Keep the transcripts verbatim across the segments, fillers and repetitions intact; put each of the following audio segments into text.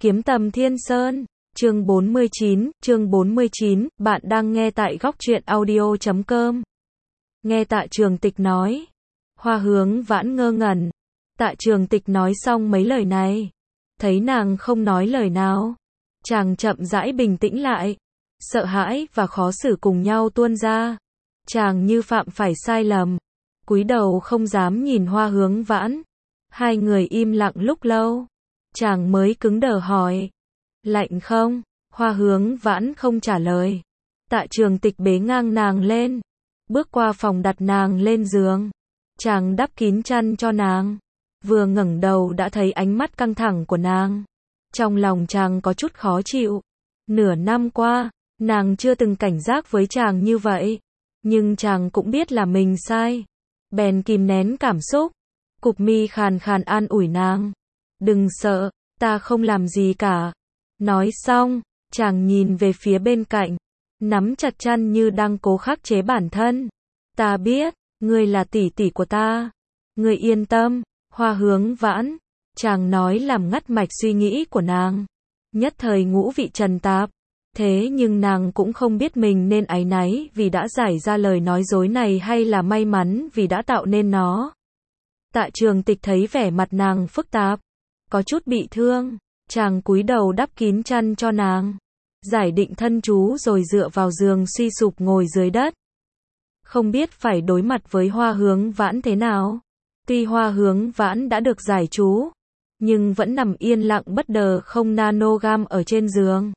Kiếm Tầm Thiên Sơn, chương bốn mươi chín, chương bốn mươi chín, bạn đang nghe tại góc truyện audio chấm com. Nghe Tạ Trường Tịch nói. Hoa Hướng Vãn ngơ ngẩn. Tạ Trường Tịch nói xong mấy lời này. Thấy nàng không nói lời nào. Chàng chậm rãi bình tĩnh lại. Sợ hãi và khó xử cùng nhau tuôn ra. Chàng như phạm phải sai lầm. Cúi đầu không dám nhìn Hoa Hướng Vãn. Hai người im lặng lúc lâu. Chàng mới cứng đờ hỏi. Lạnh không? Hoa Hướng Vãn không trả lời. Tạ Trường Tịch bế ngang nàng lên. Bước qua phòng đặt nàng lên giường. Chàng đắp kín chăn cho nàng. Vừa ngẩng đầu đã thấy ánh mắt căng thẳng của nàng. Trong lòng chàng có chút khó chịu. Nửa năm qua, nàng chưa từng cảnh giác với chàng như vậy. Nhưng chàng cũng biết là mình sai. Bèn kìm nén cảm xúc. Cụp mi khàn khàn an ủi nàng. Đừng sợ, ta không làm gì cả. Nói xong, chàng nhìn về phía bên cạnh. Nắm chặt chăn như đang cố khắc chế bản thân. Ta biết, ngươi là tỷ tỷ của ta. Ngươi yên tâm, Hoa Hướng Vãn. Chàng nói làm ngắt mạch suy nghĩ của nàng. Nhất thời ngũ vị trần tạp. Thế nhưng nàng cũng không biết mình nên áy náy vì đã giải ra lời nói dối này hay là may mắn vì đã tạo nên nó. Tạ Trường Tịch thấy vẻ mặt nàng phức tạp. Có chút bị thương. Chàng cúi đầu đắp kín chăn cho nàng. Giải định thân chú rồi dựa vào giường suy sụp ngồi dưới đất. Không biết phải đối mặt với Hoa Hướng Vãn thế nào. Tuy Hoa Hướng Vãn đã được giải chú, nhưng vẫn nằm yên lặng bất đờ không nanogam ở trên giường.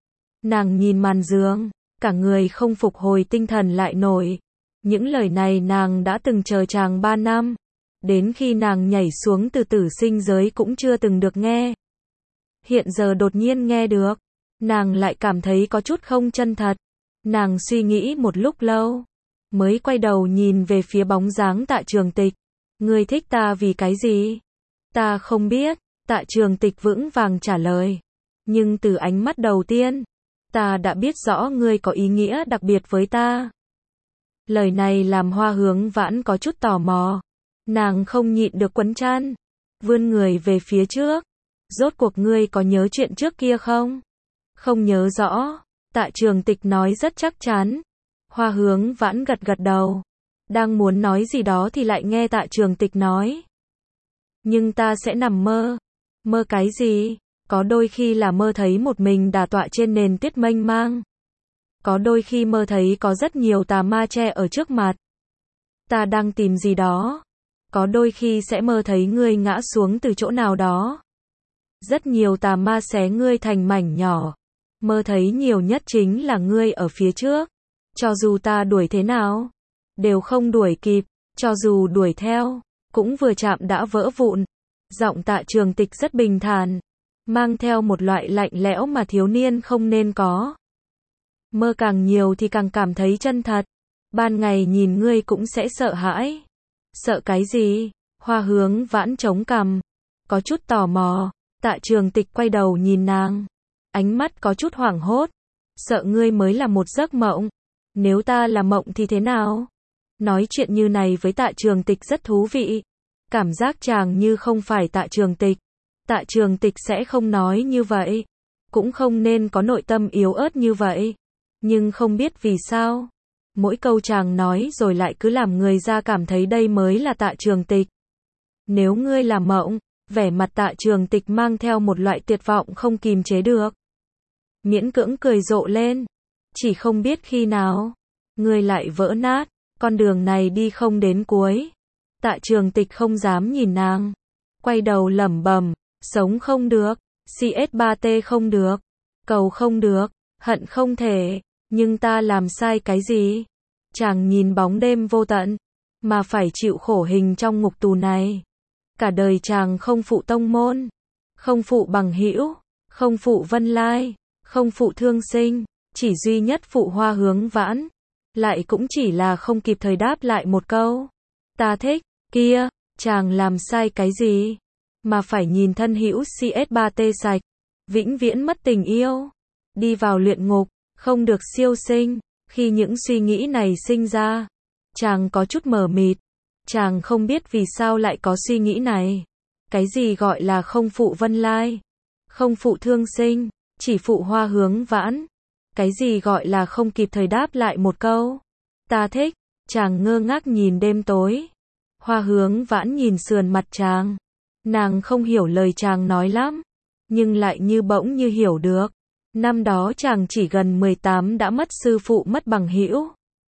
Nàng nhìn màn giường, cả người không phục hồi tinh thần lại nổi. Những lời này nàng đã từng chờ chàng ba năm. Đến khi nàng nhảy xuống từ tử sinh giới cũng chưa từng được nghe. Hiện giờ đột nhiên nghe được. Nàng lại cảm thấy có chút không chân thật. Nàng suy nghĩ một lúc lâu. Mới quay đầu nhìn về phía bóng dáng Tạ Trường Tịch. Ngươi thích ta vì cái gì? Ta không biết. Tạ Trường Tịch vững vàng trả lời. Nhưng từ ánh mắt đầu tiên, ta đã biết rõ ngươi có ý nghĩa đặc biệt với ta. Lời này làm Hoa Hướng Vãn có chút tò mò. Nàng không nhịn được quấn chăn. Vươn người về phía trước. Rốt cuộc ngươi có nhớ chuyện trước kia không? Không nhớ rõ. Tạ Trường Tịch nói rất chắc chắn. Hoa Hướng Vãn gật gật đầu. Đang muốn nói gì đó thì lại nghe Tạ Trường Tịch nói. Nhưng ta sẽ nằm mơ. Mơ cái gì? Có đôi khi là mơ thấy một mình đả tọa trên nền tuyết mênh mang. Có đôi khi mơ thấy có rất nhiều tà ma che ở trước mặt. Ta đang tìm gì đó. Có đôi khi sẽ mơ thấy ngươi ngã xuống từ chỗ nào đó. Rất nhiều tà ma xé ngươi thành mảnh nhỏ. Mơ thấy nhiều nhất chính là ngươi ở phía trước. Cho dù ta đuổi thế nào, đều không đuổi kịp. Cho dù đuổi theo, cũng vừa chạm đã vỡ vụn. Giọng Tạ Trường Tịch rất bình thản, mang theo một loại lạnh lẽo mà thiếu niên không nên có. Mơ càng nhiều thì càng cảm thấy chân thật. Ban ngày nhìn ngươi cũng sẽ sợ hãi. Sợ cái gì? Hoa Hướng Vãn chống cằm, có chút tò mò. Tạ Trường Tịch quay đầu nhìn nàng. Ánh mắt có chút hoảng hốt. Sợ ngươi mới là một giấc mộng. Nếu ta là mộng thì thế nào? Nói chuyện như này với Tạ Trường Tịch rất thú vị. Cảm giác chàng như không phải Tạ Trường Tịch. Tạ Trường Tịch sẽ không nói như vậy. Cũng không nên có nội tâm yếu ớt như vậy. Nhưng không biết vì sao. Mỗi câu chàng nói rồi lại cứ làm người ra cảm thấy đây mới là Tạ Trường Tịch. Nếu ngươi là mộng, vẻ mặt Tạ Trường Tịch mang theo một loại tuyệt vọng không kìm chế được. Miễn cưỡng cười rộ lên. Chỉ không biết khi nào, ngươi lại vỡ nát, con đường này đi không đến cuối. Tạ Trường Tịch không dám nhìn nàng. Quay đầu lẩm bẩm, sống không được, xê ét ba tê không được, cầu không được, hận không thể, nhưng ta làm sai cái gì? Chàng nhìn bóng đêm vô tận, mà phải chịu khổ hình trong ngục tù này. Cả đời chàng không phụ tông môn, không phụ bằng hữu, không phụ Vân Lai, không phụ Thương Sinh, chỉ duy nhất phụ Hoa Hướng Vãn. Lại cũng chỉ là không kịp thời đáp lại một câu. Ta thích, kia, chàng làm sai cái gì? Mà phải nhìn thân hữu xê ét ba tê sạch, vĩnh viễn mất tình yêu, đi vào luyện ngục, không được siêu sinh. Khi những suy nghĩ này sinh ra, chàng có chút mờ mịt. Chàng không biết vì sao lại có suy nghĩ này. Cái gì gọi là không phụ Vân Lai? Không phụ thương sinh, chỉ phụ Hoa Hướng Vãn. Cái gì gọi là không kịp thời đáp lại một câu? Ta thích. Chàng ngơ ngác nhìn đêm tối. Hoa Hướng Vãn nhìn sườn mặt chàng. Nàng không hiểu lời chàng nói lắm, nhưng lại như bỗng như hiểu được. Năm đó chàng chỉ gần mười tám đã mất sư phụ mất bằng hữu.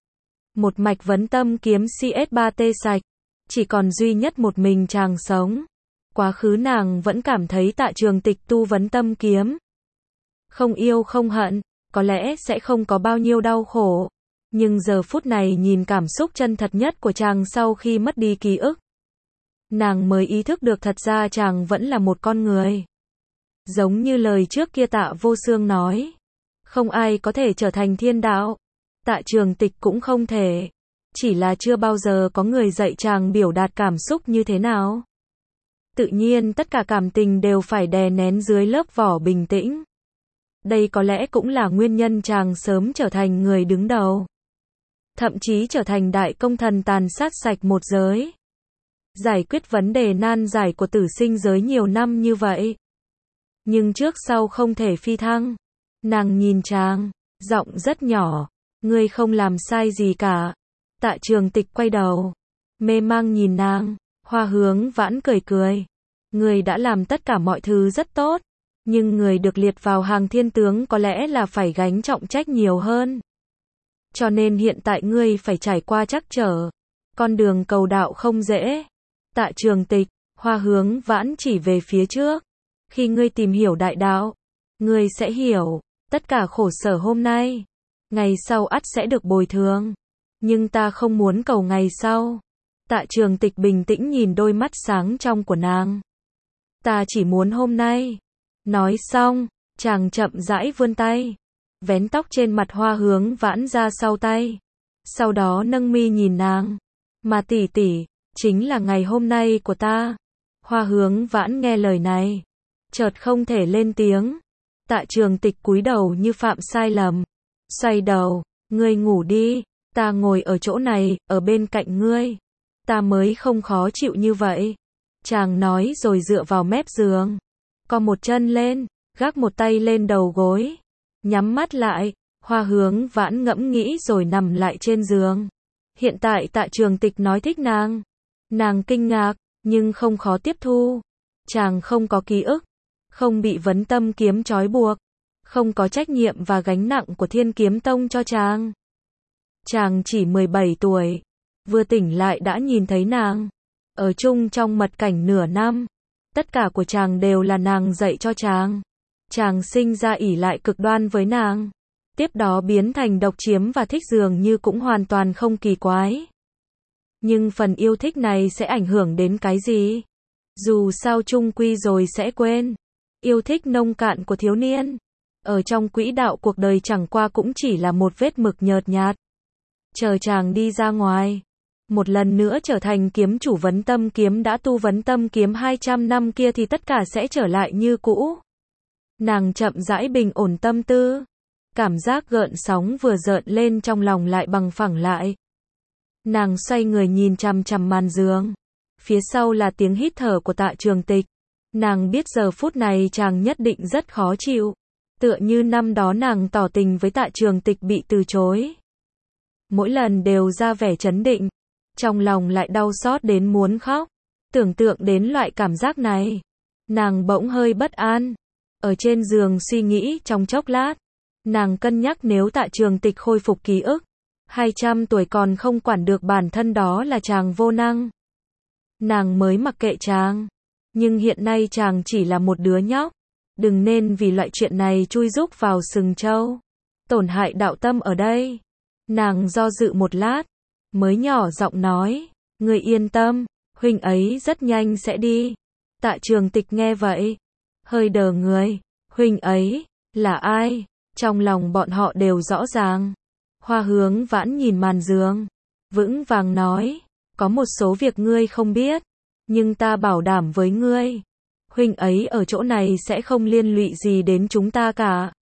Một mạch vấn tâm kiếm xê ét ba tê sạch, chỉ còn duy nhất một mình chàng sống. Quá khứ nàng vẫn cảm thấy Tạ Trường Tịch tu vấn tâm kiếm. Không yêu không hận, có lẽ sẽ không có bao nhiêu đau khổ. Nhưng giờ phút này nhìn cảm xúc chân thật nhất của chàng sau khi mất đi ký ức. Nàng mới ý thức được thật ra chàng vẫn là một con người. Giống như lời trước kia Tạ Vô Xương nói. Không ai có thể trở thành thiên đạo. Tạ Trường Tịch cũng không thể. Chỉ là chưa bao giờ có người dạy chàng biểu đạt cảm xúc như thế nào. Tự nhiên tất cả cảm tình đều phải đè nén dưới lớp vỏ bình tĩnh. Đây có lẽ cũng là nguyên nhân chàng sớm trở thành người đứng đầu. Thậm chí trở thành đại công thần tàn sát sạch một giới. Giải quyết vấn đề nan giải của tử sinh giới nhiều năm như vậy. Nhưng trước sau không thể phi thăng. Nàng nhìn chàng, giọng rất nhỏ. Ngươi không làm sai gì cả. Tạ Trường Tịch quay đầu, mê mang nhìn nàng. Hoa Hướng Vãn cười cười. Ngươi đã làm tất cả mọi thứ rất tốt. Nhưng người được liệt vào hàng thiên tướng có lẽ là phải gánh trọng trách nhiều hơn. Cho nên hiện tại ngươi phải trải qua trắc trở. Con đường cầu đạo không dễ. Tạ Trường Tịch, Hoa Hướng Vãn chỉ về phía trước. Khi ngươi tìm hiểu đại đạo, ngươi sẽ hiểu, tất cả khổ sở hôm nay, ngày sau ắt sẽ được bồi thường. Nhưng ta không muốn cầu ngày sau. Tạ Trường Tịch bình tĩnh nhìn đôi mắt sáng trong của nàng. Ta chỉ muốn hôm nay. Nói xong, chàng chậm rãi vươn tay, vén tóc trên mặt Hoa Hướng Vãn ra sau tay. Sau đó nâng mi nhìn nàng. Mà tỷ tỷ, chính là ngày hôm nay của ta. Hoa Hướng Vãn nghe lời này, chợt không thể lên tiếng. Tạ Trường Tịch cúi đầu như phạm sai lầm. Xoay đầu, ngươi ngủ đi, ta ngồi ở chỗ này, ở bên cạnh ngươi. Ta mới không khó chịu như vậy. Chàng nói rồi dựa vào mép giường. Co một chân lên, gác một tay lên đầu gối. Nhắm mắt lại, Hoa Hướng Vãn ngẫm nghĩ rồi nằm lại trên giường. Hiện tại Tạ Trường Tịch nói thích nàng. Nàng kinh ngạc, nhưng không khó tiếp thu. Chàng không có ký ức, không bị vấn tâm kiếm trói buộc, không có trách nhiệm và gánh nặng của Thiên Kiếm Tông cho chàng. Chàng chỉ mười bảy tuổi, vừa tỉnh lại đã nhìn thấy nàng. Ở chung trong mật cảnh nửa năm, tất cả của chàng đều là nàng dạy cho chàng. Chàng sinh ra ỷ lại cực đoan với nàng. Tiếp đó biến thành độc chiếm và thích dường như cũng hoàn toàn không kỳ quái. Nhưng phần yêu thích này sẽ ảnh hưởng đến cái gì? Dù sao chung quy rồi sẽ quên. Yêu thích nông cạn của thiếu niên. Ở trong quỹ đạo cuộc đời chẳng qua cũng chỉ là một vết mực nhợt nhạt. Chờ chàng đi ra ngoài. Một lần nữa trở thành kiếm chủ vấn tâm kiếm đã tu vấn tâm kiếm hai trăm năm kia thì tất cả sẽ trở lại như cũ. Nàng chậm rãi bình ổn tâm tư. Cảm giác gợn sóng vừa dợn lên trong lòng lại bằng phẳng lại. Nàng xoay người nhìn chằm chằm màn giường. Phía sau là tiếng hít thở của Tạ Trường Tịch. Nàng biết giờ phút này chàng nhất định rất khó chịu. Tựa như năm đó nàng tỏ tình với Tạ Trường Tịch bị từ chối. Mỗi lần đều ra vẻ trấn định. Trong lòng lại đau xót đến muốn khóc. Tưởng tượng đến loại cảm giác này. Nàng bỗng hơi bất an. Ở trên giường suy nghĩ trong chốc lát. Nàng cân nhắc nếu Tạ Trường Tịch khôi phục ký ức. hai trăm tuổi còn không quản được bản thân đó là chàng vô năng. Nàng mới mặc kệ chàng. Nhưng hiện nay chàng chỉ là một đứa nhóc. Đừng nên vì loại chuyện này chui rúc vào sừng trâu. Tổn hại đạo tâm ở đây. Nàng do dự một lát. Mới nhỏ giọng nói. Ngươi yên tâm. Huynh ấy rất nhanh sẽ đi. Tạ Trường Tịch nghe vậy. Hơi đờ người. Huynh ấy. Là ai? Trong lòng bọn họ đều rõ ràng. Hoa Hướng Vãn nhìn màn giường. Vững vàng nói. Có một số việc ngươi không biết. Nhưng ta bảo đảm với ngươi. Huynh ấy ở chỗ này sẽ không liên lụy gì đến chúng ta cả.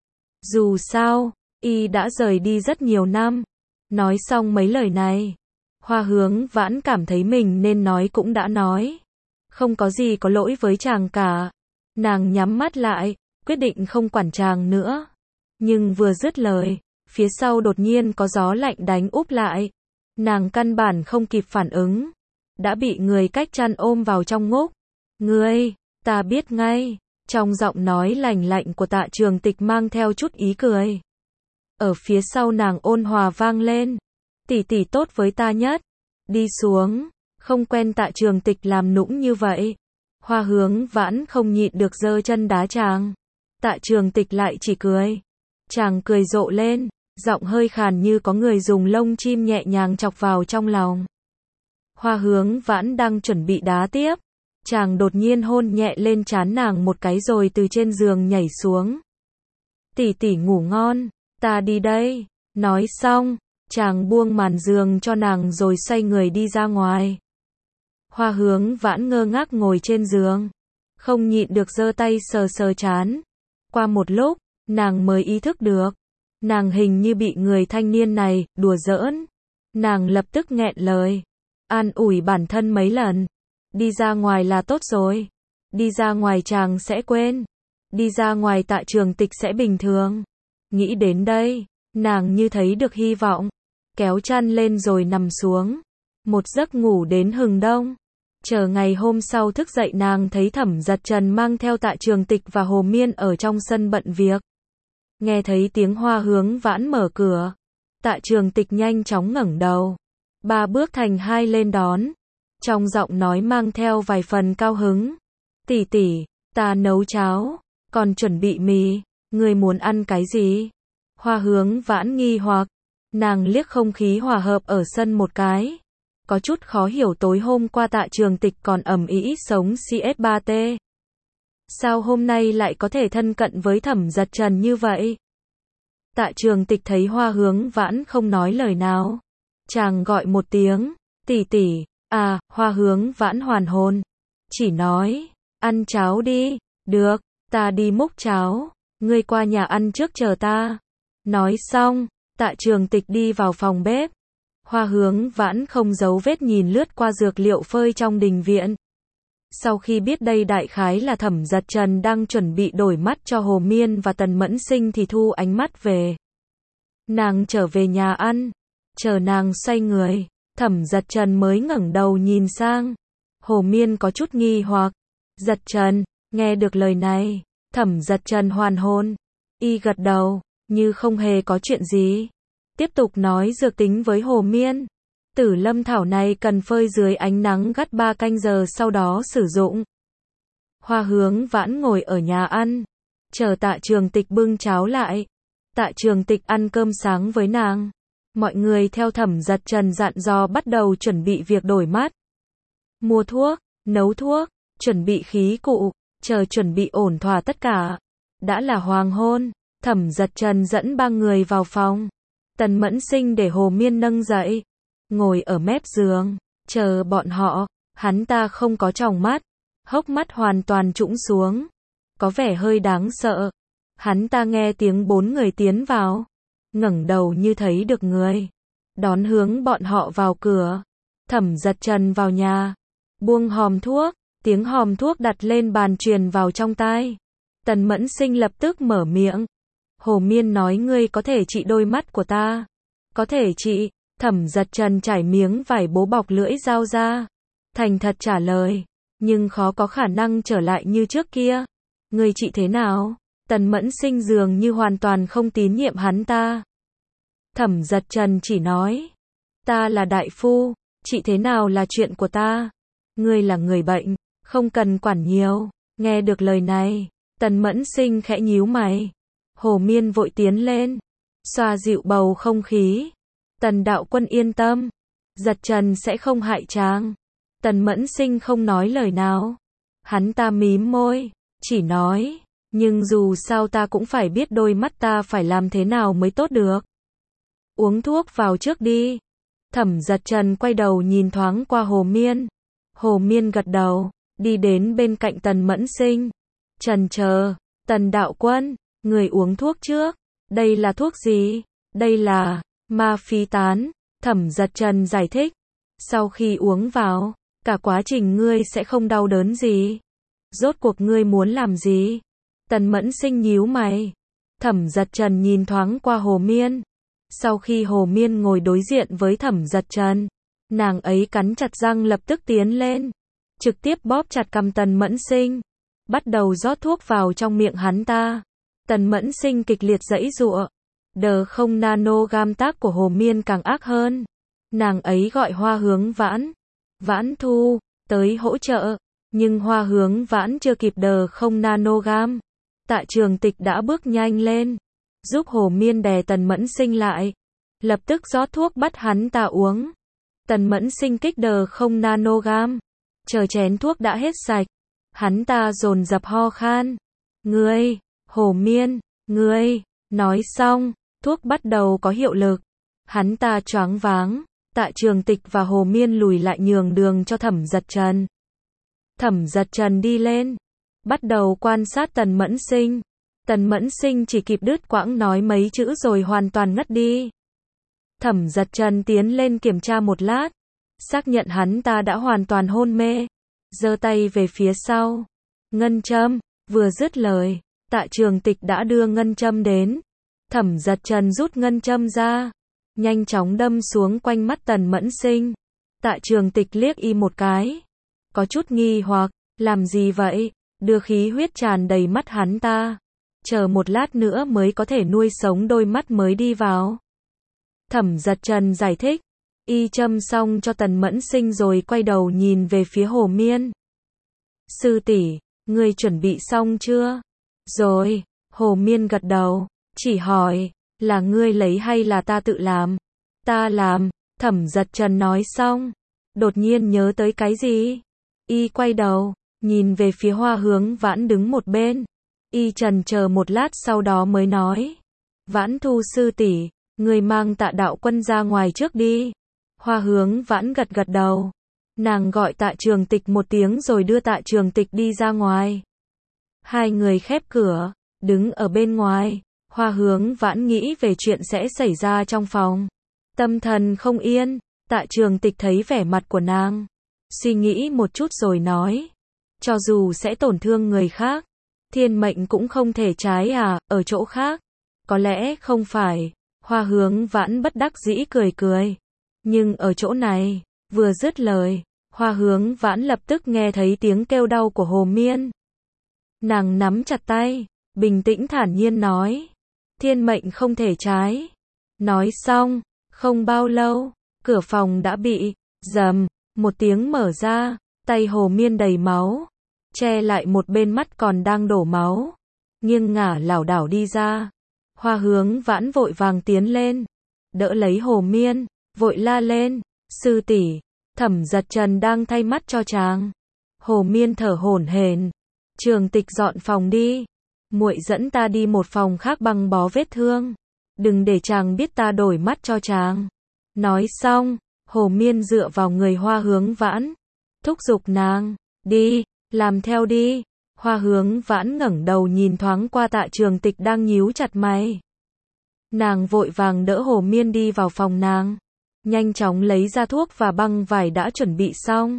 Dù sao, y đã rời đi rất nhiều năm. Nói xong mấy lời này. Hoa Hướng Vãn cảm thấy mình nên nói cũng đã nói. Không có gì có lỗi với chàng cả. Nàng nhắm mắt lại, quyết định không quản chàng nữa. Nhưng vừa dứt lời, phía sau đột nhiên có gió lạnh đánh úp lại. Nàng căn bản không kịp phản ứng, đã bị người cách chăn ôm vào trong ngúc. Ngươi, ta biết ngay, trong giọng nói lành lạnh của Tạ Trường Tịch mang theo chút ý cười. Ở phía sau nàng ôn hòa vang lên, tỷ tỷ tốt với ta nhất, đi xuống, không quen Tạ Trường Tịch làm nũng như vậy. Hoa Hướng Vãn không nhịn được giơ chân đá chàng. Tạ Trường Tịch lại chỉ cười. Chàng cười rộ lên, giọng hơi khàn như có người dùng lông chim nhẹ nhàng chọc vào trong lòng. Hoa Hướng Vãn đang chuẩn bị đá tiếp, chàng đột nhiên hôn nhẹ lên trán nàng một cái rồi từ trên giường nhảy xuống. Tỷ tỷ ngủ ngon, ta đi đây. Nói xong, chàng buông màn giường cho nàng rồi xoay người đi ra ngoài. Hoa Hướng Vãn ngơ ngác ngồi trên giường, không nhịn được giơ tay sờ sờ trán. Qua một lúc, nàng mới ý thức được, nàng hình như bị người thanh niên này đùa giỡn. Nàng lập tức nghẹn lời, an ủi bản thân mấy lần. Đi ra ngoài là tốt rồi. Đi ra ngoài chàng sẽ quên. Đi ra ngoài Tạ Trường Tịch sẽ bình thường. Nghĩ đến đây, nàng như thấy được hy vọng. Kéo chăn lên rồi nằm xuống. Một giấc ngủ đến hừng đông. Chờ ngày hôm sau thức dậy nàng thấy Thẩm Giật Trần mang theo Tạ Trường Tịch và Hồ Miên ở trong sân bận việc. Nghe thấy tiếng Hoa Hướng Vãn mở cửa. Tạ Trường Tịch nhanh chóng ngẩng đầu. Ba bước thành hai lên đón. Trong giọng nói mang theo vài phần cao hứng. Tỷ tỷ, ta nấu cháo, còn chuẩn bị mì, ngươi muốn ăn cái gì? Hoa Hướng Vãn nghi hoặc, nàng liếc không khí hòa hợp ở sân một cái. Có chút khó hiểu tối hôm qua Tạ Trường Tịch còn ầm ĩ sống xê ét ba tê. Sao hôm nay lại có thể thân cận với Thẩm Giật Trần như vậy? Tạ Trường Tịch thấy Hoa Hướng Vãn không nói lời nào. Chàng gọi một tiếng, tỷ tỷ. À, Hoa Hướng Vãn hoàn hồn. Chỉ nói, ăn cháo đi. Được, ta đi múc cháo. Ngươi qua nhà ăn trước chờ ta. Nói xong, Tạ Trường Tịch đi vào phòng bếp. Hoa Hướng Vãn không giấu vết nhìn lướt qua dược liệu phơi trong đình viện. Sau khi biết đây đại khái là Thẩm Giật Trần đang chuẩn bị đổi mắt cho Hồ Miên và Tần Mẫn Sinh thì thu ánh mắt về. Nàng trở về nhà ăn. Chờ nàng xoay người, Thẩm Giật Trần mới ngẩng đầu nhìn sang. Hồ Miên có chút nghi hoặc. Giật Trần, nghe được lời này, Thẩm Giật Trần hoàn hồn. Y gật đầu, như không hề có chuyện gì. Tiếp tục nói dược tính với Hồ Miên. Tử lâm thảo này cần phơi dưới ánh nắng gắt ba canh giờ sau đó sử dụng. Hoa Hướng Vãn ngồi ở nhà ăn, chờ Tạ Trường Tịch bưng cháo lại. Tạ Trường Tịch ăn cơm sáng với nàng. Mọi người theo Thẩm Giật Trần dặn dò bắt đầu chuẩn bị việc đổi mắt. Mua thuốc, nấu thuốc, chuẩn bị khí cụ, chờ chuẩn bị ổn thỏa tất cả. Đã là hoàng hôn, Thẩm Giật Trần dẫn ba người vào phòng. Tần Mẫn Sinh để Hồ Miên nâng dậy, ngồi ở mép giường, chờ bọn họ. Hắn ta không có tròng mắt, hốc mắt hoàn toàn trũng xuống, có vẻ hơi đáng sợ. Hắn ta nghe tiếng bốn người tiến vào, ngẩng đầu như thấy được người, đón hướng bọn họ vào cửa. Thẩm Giật Trần vào nhà, buông hòm thuốc, tiếng hòm thuốc đặt lên bàn truyền vào trong tai. Tần Mẫn Sinh lập tức mở miệng. Hồ Miên nói ngươi có thể trị đôi mắt của ta. Có thể trị. Thẩm Giật Trần trải miếng vải bố bọc lưỡi dao ra. Thành thật trả lời. Nhưng khó có khả năng trở lại như trước kia. Ngươi trị thế nào? Tần Mẫn Sinh dường như hoàn toàn không tín nhiệm hắn ta. Thẩm Giật Trần chỉ nói. Ta là đại phu. Trị thế nào là chuyện của ta. Ngươi là người bệnh. Không cần quản nhiều. Nghe được lời này. Tần Mẫn Sinh khẽ nhíu mày. Hồ Miên vội tiến lên, xoa dịu bầu không khí. Tần đạo quân yên tâm, Giật Trần sẽ không hại chàng. Tần Mẫn Sinh không nói lời nào. Hắn ta mím môi, chỉ nói, nhưng dù sao ta cũng phải biết đôi mắt ta phải làm thế nào mới tốt được. Uống thuốc vào trước đi. Thẩm Giật Trần quay đầu nhìn thoáng qua Hồ Miên. Hồ Miên gật đầu, đi đến bên cạnh Tần Mẫn Sinh. Trần chờ, Tần đạo quân. Người uống thuốc trước. Đây là thuốc gì? Đây là ma phi tán. Thẩm Giật Trần giải thích. Sau khi uống vào, cả quá trình ngươi sẽ không đau đớn gì. Rốt cuộc ngươi muốn làm gì? Tần Mẫn Sinh nhíu mày. Thẩm Giật Trần nhìn thoáng qua Hồ Miên. Sau khi Hồ Miên ngồi đối diện với Thẩm Giật Trần, nàng ấy cắn chặt răng lập tức tiến lên, trực tiếp bóp chặt cằm Tần Mẫn Sinh, bắt đầu rót thuốc vào trong miệng hắn ta. Tần Mẫn Sinh kịch liệt giãy giụa. Đờ không nano gam tác của Hồ Miên càng ác hơn. Nàng ấy gọi Hoa Hướng Vãn, Vãn Thu, tới hỗ trợ, nhưng Hoa Hướng Vãn chưa kịp đờ không nano gam. Tạ Trường Tịch đã bước nhanh lên, giúp Hồ Miên đè Tần Mẫn Sinh lại, lập tức rót thuốc bắt hắn ta uống. Tần Mẫn Sinh kích đờ không nano gam, chờ chén thuốc đã hết sạch, hắn ta dồn dập ho khan. Ngươi, Hồ Miên, ngươi, nói xong, thuốc bắt đầu có hiệu lực. Hắn ta choáng váng, Tạ Trường Tịch và Hồ Miên lùi lại nhường đường cho Thẩm Giật Trần. Thẩm Giật Trần đi lên, bắt đầu quan sát Tần Mẫn Sinh. Tần Mẫn Sinh chỉ kịp đứt quãng nói mấy chữ rồi hoàn toàn ngất đi. Thẩm Giật Trần tiến lên kiểm tra một lát, xác nhận hắn ta đã hoàn toàn hôn mê, giơ tay về phía sau. Ngân châm, vừa dứt lời, Tạ Trường Tịch đã đưa ngân châm đến. Thẩm Giật Trần rút ngân châm ra, nhanh chóng đâm xuống quanh mắt Tần Mẫn Sinh. Tạ Trường Tịch liếc y một cái, có chút nghi hoặc, làm gì vậy? Đưa khí huyết tràn đầy mắt hắn ta, chờ một lát nữa mới có thể nuôi sống đôi mắt mới đi vào. Thẩm Giật Trần giải thích, y châm xong cho Tần Mẫn Sinh rồi quay đầu nhìn về phía Hồ Miên. Sư tỷ, ngươi chuẩn bị xong chưa? Rồi, Hồ Miên gật đầu, chỉ hỏi, là ngươi lấy hay là ta tự làm? Ta làm, Thẩm Giật Trần nói xong, đột nhiên nhớ tới cái gì? Y quay đầu, nhìn về phía Hoa Hướng Vãn đứng một bên. Y trần chờ một lát sau đó mới nói, Vãn Thu sư tỷ, người mang Tạ đạo quân ra ngoài trước đi. Hoa Hướng Vãn gật gật đầu. Nàng gọi Tạ Trường Tịch một tiếng rồi đưa Tạ Trường Tịch đi ra ngoài. Hai người khép cửa, đứng ở bên ngoài. Hoa Hướng Vãn nghĩ về chuyện sẽ xảy ra trong phòng, tâm thần không yên. Tạ Trường Tịch thấy vẻ mặt của nàng, suy nghĩ một chút rồi nói, cho dù sẽ tổn thương người khác, thiên mệnh cũng không thể trái à, ở chỗ khác, có lẽ không phải. Hoa Hướng Vãn bất đắc dĩ cười cười, nhưng ở chỗ này, vừa dứt lời, Hoa Hướng Vãn lập tức nghe thấy tiếng kêu đau của Hồ Miên. Nàng nắm chặt tay, bình tĩnh thản nhiên nói, thiên mệnh không thể trái. Nói xong, không bao lâu, cửa phòng đã bị, rầm, một tiếng mở ra, tay Hồ Miên đầy máu, che lại một bên mắt còn đang đổ máu, nghiêng ngả lảo đảo đi ra. Hoa Hướng Vãn vội vàng tiến lên, đỡ lấy Hồ Miên, vội la lên, sư tỷ, Thẩm Giật Trần đang thay mắt cho chàng. Hồ Miên thở hổn hển, Trường Tịch dọn phòng đi, muội dẫn ta đi một phòng khác băng bó vết thương, đừng để chàng biết ta đổi mắt cho chàng. Nói xong, Hồ Miên dựa vào người Hoa Hướng Vãn, thúc giục nàng, đi, làm theo đi. Hoa Hướng Vãn ngẩng đầu nhìn thoáng qua Tạ Trường Tịch đang nhíu chặt mày. Nàng vội vàng đỡ Hồ Miên đi vào phòng nàng, nhanh chóng lấy ra thuốc và băng vải đã chuẩn bị xong.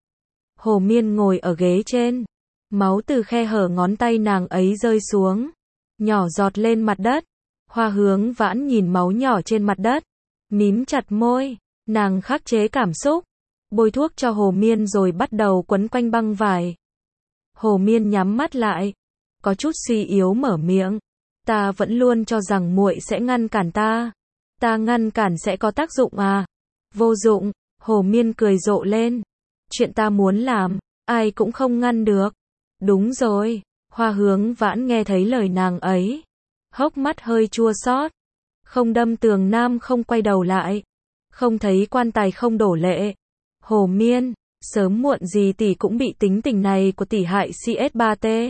Hồ Miên ngồi ở ghế trên, máu từ khe hở ngón tay nàng ấy rơi xuống, nhỏ giọt lên mặt đất. Hoa Hướng Vãn nhìn máu nhỏ trên mặt đất, mím chặt môi, nàng khắc chế cảm xúc, bôi thuốc cho Hồ Miên rồi bắt đầu quấn quanh băng vải. Hồ Miên nhắm mắt lại, có chút suy yếu mở miệng, ta vẫn luôn cho rằng muội sẽ ngăn cản ta. Ta ngăn cản sẽ có tác dụng à? Vô dụng. Hồ Miên cười rộ lên, chuyện ta muốn làm, ai cũng không ngăn được. Đúng rồi. Hoa Hướng Vãn nghe thấy lời nàng ấy, hốc mắt hơi chua xót. Không đâm tường nam không quay đầu lại, không thấy quan tài không đổ lệ. Hồ Miên, sớm muộn gì tỷ cũng bị tính tình này của tỷ hại xê ét ba tê.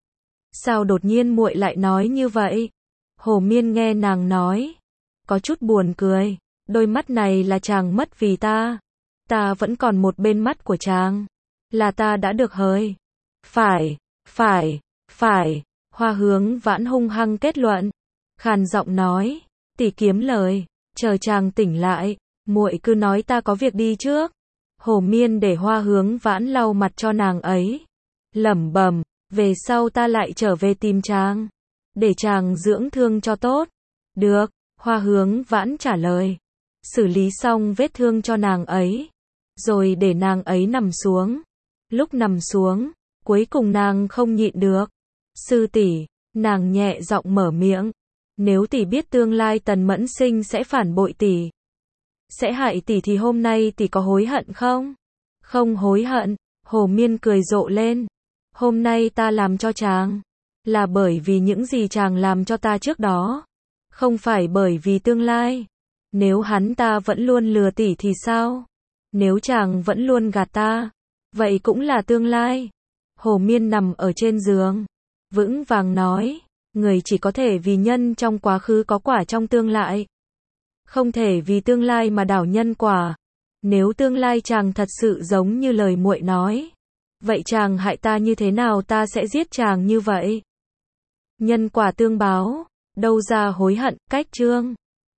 Sao đột nhiên muội lại nói như vậy? Hồ Miên nghe nàng nói, có chút buồn cười, đôi mắt này là chàng mất vì ta, ta vẫn còn một bên mắt của chàng, là ta đã được hời. Phải, phải, phải. Hoa Hướng Vãn hung hăng kết luận, khàn giọng nói, tỷ kiếm lời, chờ chàng tỉnh lại, muội cứ nói ta có việc đi trước. Hồ Miên để Hoa Hướng Vãn lau mặt cho nàng ấy, lẩm bẩm, về sau ta lại trở về tìm chàng, để chàng dưỡng thương cho tốt. Được, Hoa Hướng Vãn trả lời. Xử lý xong vết thương cho nàng ấy, rồi để nàng ấy nằm xuống. Lúc nằm xuống, cuối cùng nàng không nhịn được. Sư tỷ, nàng nhẹ giọng mở miệng. Nếu tỷ biết tương lai Tần Mẫn Sinh sẽ phản bội tỷ, sẽ hại tỷ thì hôm nay tỷ có hối hận không? Không hối hận, Hồ Miên cười rộ lên. Hôm nay ta làm cho chàng, là bởi vì những gì chàng làm cho ta trước đó, không phải bởi vì tương lai. Nếu hắn ta vẫn luôn lừa tỷ thì sao? Nếu chàng vẫn luôn gạt ta, vậy cũng là tương lai. Hồ Miên nằm ở trên giường, vững vàng nói, người chỉ có thể vì nhân trong quá khứ có quả trong tương lai, không thể vì tương lai mà đảo nhân quả. Nếu tương lai chàng thật sự giống như lời muội nói, vậy chàng hại ta như thế nào ta sẽ giết chàng như vậy. Nhân quả tương báo, đâu ra hối hận. Cách chương